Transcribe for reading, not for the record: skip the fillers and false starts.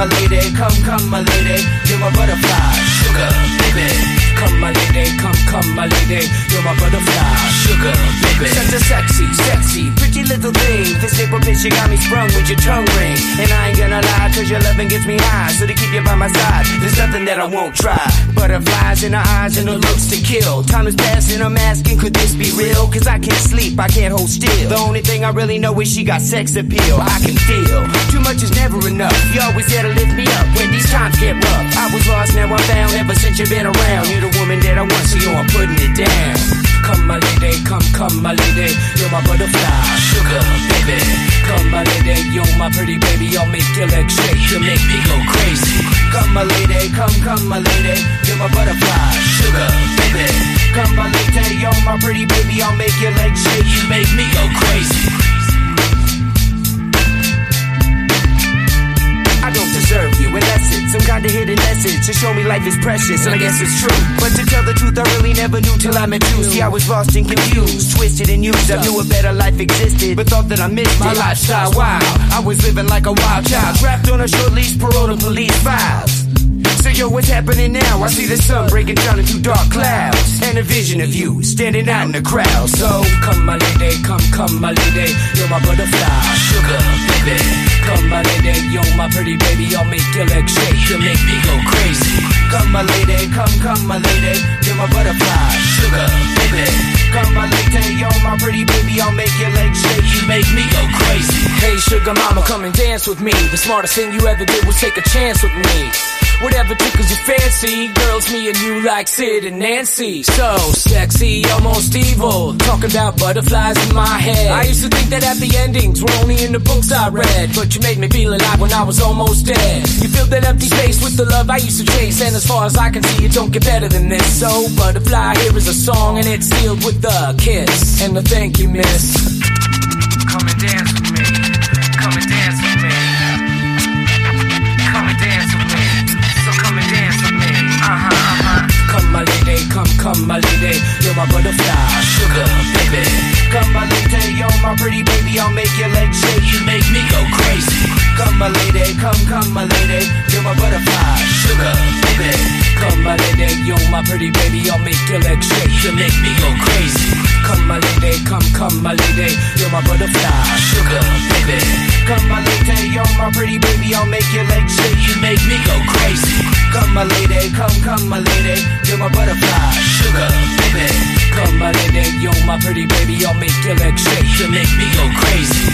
my lady, come my lady, you're my butterfly, sugar, baby. Come my lady, come my lady, you're my butterfly, sugar, baby. Such a sexy, pretty little thing. This little bitch, you got me sprung with your tongue ring. And I ain't gonna lie, cause your loving gets me high. So to keep you by my side, there's nothing that I won't try. Butterflies in her eyes and her looks to kill. Time is passing, I'm asking, could this be real? Cause I can't sleep, I can't hold still. The only thing I really know is she got sex appeal. I can feel, too much is never enough. You always there to lift me up when these times get rough. I was lost, now I'm found, ever since you've been around. You're the woman that I want, so yo, I'm putting it down. Come my lady, come my lady, you're my butterfly, sugar, baby. Come my lady, you're my pretty baby, I'll make your legs shake, you make me go crazy. Come my lady, come my lady, you're my butterfly, sugar, baby. Come my lady, you're my pretty baby, I'll make your legs shake, you make me go crazy. I don't deserve you, unless it's some kind of hidden message to show me life is precious, and I guess it's true. But to tell the truth, I really never knew till I met you. See, I was lost and confused, twisted and used. I knew a better life existed, but thought that I missed my lifestyle wild. I was living like a wild child, trapped on a short leash, parole to police files. So yo, what's happening now? I see the sun breaking down into dark clouds, and a vision of you standing out in the crowd. So come my lady, come my lady, you're my butterfly, sugar, baby. Come my lady, you're my pretty baby, I'll make your legs shake, you make me go crazy. Come my lady, come my lady, you're my butterfly, sugar, baby. Come my lady, you're my pretty baby, I'll make your legs shake, you make me go crazy. Hey sugar mama, come and dance with me. The smartest thing you ever did was take a chance with me. Whatever tickles your fancy, girls, me and you like Sid and Nancy. So sexy, almost evil, talking about butterflies in my head. I used to think that happy endings were only in the books I read, but you made me feel alive when I was almost dead. You filled that empty space with the love I used to chase, and as far as I can see, it don't get better than this. So butterfly, here is a song, and it's sealed with a kiss and a thank you, miss. Come and dance with me, come and dance with me, come and dance with me. Come my lady, come my lady, you're my butterfly, sugar, baby. Come my lady, you're my pretty baby, I'll make your legs shake, you make me go crazy. Come my lady, come my lady, you're my butterfly, sugar, baby. Come my lady, you're my pretty baby, I'll make your legs shake, you make me go crazy. Come my lady, come my lady, you're my butterfly, sugar, baby. Come my lady, you're my pretty baby, I'll make your legs shake, you make me go crazy. Come my lady, come my lady, you're my butterfly, sugar, baby. Come my lady, you're my pretty baby, I'll make your legs shake, you make me go crazy.